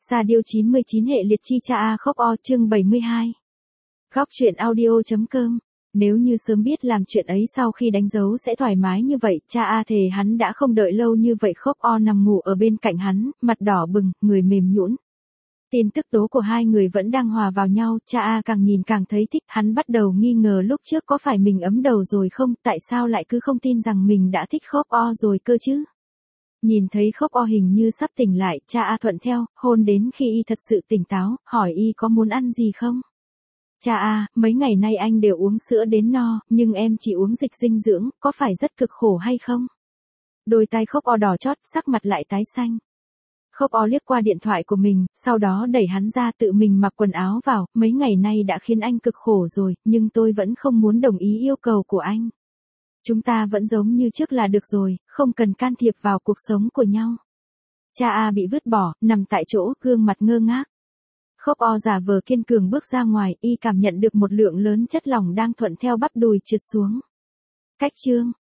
Sa Diêu 99 hệ liệt chi cha A khóc o chương 72. Góc truyện audio.com. Nếu như sớm biết làm chuyện ấy sau khi đánh dấu sẽ thoải mái như vậy, cha A thề hắn đã không đợi lâu như vậy. Khóc o nằm ngủ ở bên cạnh hắn, mặt đỏ bừng, người mềm nhũn. Tin tức tố của hai người vẫn đang hòa vào nhau, cha A càng nhìn càng thấy thích, hắn bắt đầu nghi ngờ lúc trước có phải mình ấm đầu rồi không, tại sao lại cứ không tin rằng mình đã thích Khóc o rồi cơ chứ. Nhìn thấy Khóc o hình như sắp tỉnh lại, cha A thuận theo, hôn đến khi y thật sự tỉnh táo, hỏi y có muốn ăn gì không. Cha A, mấy ngày nay anh đều uống sữa đến no, nhưng em chỉ uống dịch dinh dưỡng, có phải rất cực khổ hay không? Đôi tay Khóc o đỏ chót, sắc mặt lại tái xanh. Khóc o liếc qua điện thoại của mình, sau đó đẩy hắn ra tự mình mặc quần áo vào, mấy ngày nay đã khiến anh cực khổ rồi, nhưng tôi vẫn không muốn đồng ý yêu cầu của anh. Chúng ta vẫn giống như trước là được rồi, không cần can thiệp vào cuộc sống của nhau. Cha A bị vứt bỏ, nằm tại chỗ, gương mặt ngơ ngác. Khóc o giả vờ kiên cường bước ra ngoài, y cảm nhận được một lượng lớn chất lỏng đang thuận theo bắp đùi trượt xuống. Cách chương